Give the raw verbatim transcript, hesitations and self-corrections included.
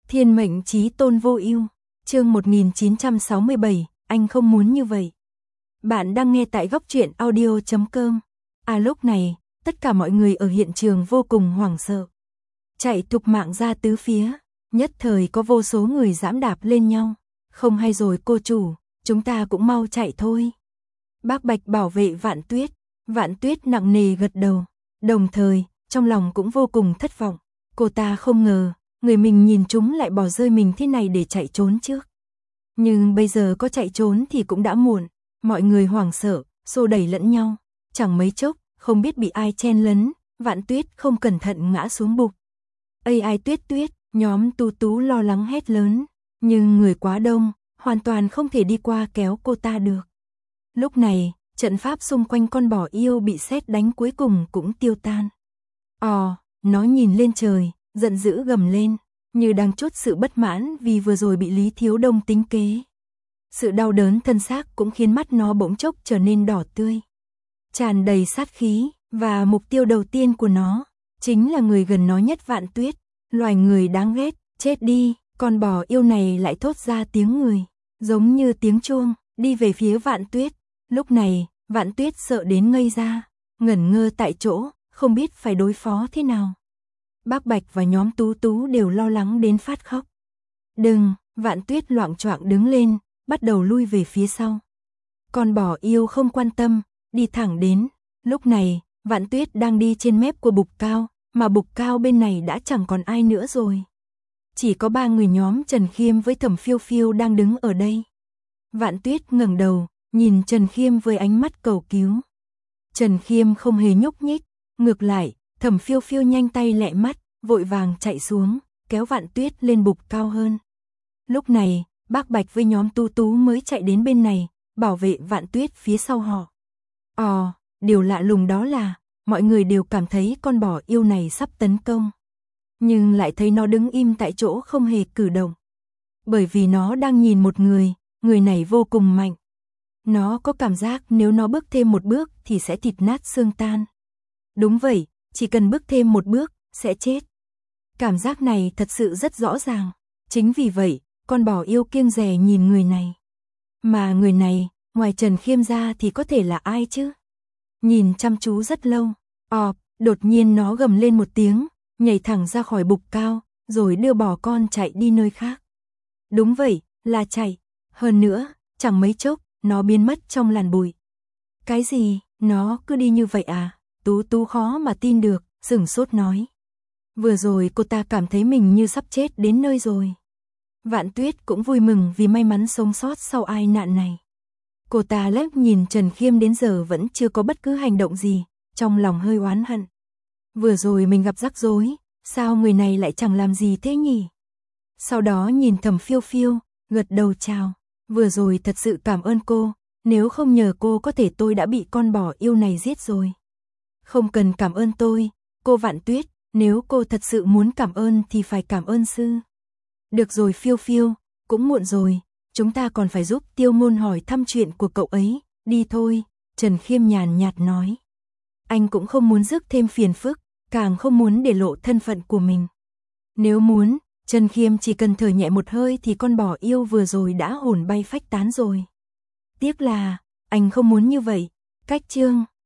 Thiên mệnh chí tôn vô ưu, chương một nghìn chín trăm sáu mươi bảy, anh không muốn như vậy. Bạn đang nghe tại góc truyện audio chấm com. À lúc này, tất cả mọi người ở hiện trường vô cùng hoảng sợ. Chạy thục mạng ra tứ phía, nhất thời có vô số người giẫm đạp lên nhau. Không hay rồi cô chủ, chúng ta cũng mau chạy thôi. Bác Bạch bảo vệ Vạn Tuyết, Vạn Tuyết nặng nề gật đầu, đồng thời, trong lòng cũng vô cùng thất vọng. Cô ta không ngờ, người mình nhìn chúng lại bỏ rơi mình thế này để chạy trốn trước. Nhưng bây giờ có chạy trốn thì cũng đã muộn, mọi người hoảng sợ, xô đẩy lẫn nhau, chẳng mấy chốc, không biết bị ai chen lấn, Vạn Tuyết không cẩn thận ngã xuống bục. Ây ai Tuyết Tuyết, nhóm Tú Tú lo lắng hét lớn, nhưng người quá đông, hoàn toàn không thể đi qua kéo cô ta được. Lúc này, trận pháp xung quanh con bò yêu bị sét đánh cuối cùng cũng tiêu tan. Ồ, nó nhìn lên trời, giận dữ gầm lên, như đang trút sự bất mãn vì vừa rồi bị Lý Thiếu Đông tính kế. Sự đau đớn thân xác cũng khiến mắt nó bỗng chốc trở nên đỏ tươi, tràn đầy sát khí, và mục tiêu đầu tiên của nó chính là người gần nó nhất Vạn Tuyết, loài người đáng ghét, chết đi. Con bò yêu này lại thốt ra tiếng người, giống như tiếng chuông, đi về phía Vạn Tuyết. Lúc này, Vạn Tuyết sợ đến ngây ra, ngẩn ngơ tại chỗ, không biết phải đối phó thế nào. Bác Bạch và nhóm Tú Tú đều lo lắng đến phát khóc. Đừng, Vạn Tuyết loạng choạng đứng lên, bắt đầu lui về phía sau. Con bò yêu không quan tâm, đi thẳng đến. Lúc này, Vạn Tuyết đang đi trên mép của bục cao, mà bục cao bên này đã chẳng còn ai nữa rồi. Chỉ có ba người nhóm Trần Khiêm với Thẩm Phiêu Phiêu đang đứng ở đây. Vạn Tuyết ngẩng đầu, nhìn Trần Khiêm với ánh mắt cầu cứu. Trần Khiêm không hề nhúc nhích, ngược lại, Thẩm Phiêu Phiêu nhanh tay lẹ mắt, vội vàng chạy xuống, kéo Vạn Tuyết lên bục cao hơn. Lúc này, bác Bạch với nhóm Tú Tú mới chạy đến bên này, bảo vệ Vạn Tuyết phía sau họ. Ồ, điều lạ lùng đó là, mọi người đều cảm thấy con bò yêu này sắp tấn công. Nhưng lại thấy nó đứng im tại chỗ không hề cử động. Bởi vì nó đang nhìn một người, người này vô cùng mạnh. Nó có cảm giác nếu nó bước thêm một bước thì sẽ thịt nát xương tan. Đúng vậy, chỉ cần bước thêm một bước, sẽ chết. Cảm giác này thật sự rất rõ ràng. Chính vì vậy, con bò yêu kiêng dè nhìn người này. Mà người này, ngoài Trần Khiêm ra thì có thể là ai chứ? Nhìn chăm chú rất lâu, ọp, đột nhiên nó gầm lên một tiếng, nhảy thẳng ra khỏi bục cao, rồi đưa bò con chạy đi nơi khác. Đúng vậy, là chạy. Hơn nữa, chẳng mấy chốc, nó biến mất trong làn bụi. Cái gì, nó cứ đi như vậy à? Tú Tú khó mà tin được, sửng sốt nói. Vừa rồi cô ta cảm thấy mình như sắp chết đến nơi rồi. Vạn Tuyết cũng vui mừng vì may mắn sống sót sau ai nạn này. Cô ta lép nhìn Trần Khiêm đến giờ vẫn chưa có bất cứ hành động gì, trong lòng hơi oán hận. Vừa rồi mình gặp rắc rối, sao người này lại chẳng làm gì thế nhỉ? Sau đó nhìn Thẩm Phiêu Phiêu, gật đầu chào. Vừa rồi thật sự cảm ơn cô, nếu không nhờ cô có thể tôi đã bị con bò yêu này giết rồi. Không cần cảm ơn tôi, cô Vạn Tuyết, nếu cô thật sự muốn cảm ơn thì phải cảm ơn sư. Được rồi Phiêu Phiêu, cũng muộn rồi, chúng ta còn phải giúp Tiêu Ngôn hỏi thăm chuyện của cậu ấy, đi thôi, Trần Khiêm nhàn nhạt nói. Anh cũng không muốn rước thêm phiền phức, càng không muốn để lộ thân phận của mình. Nếu muốn, Trần Khiêm chỉ cần thở nhẹ một hơi thì con bò yêu vừa rồi đã hồn bay phách tán rồi. Tiếc là, anh không muốn như vậy. Cách chương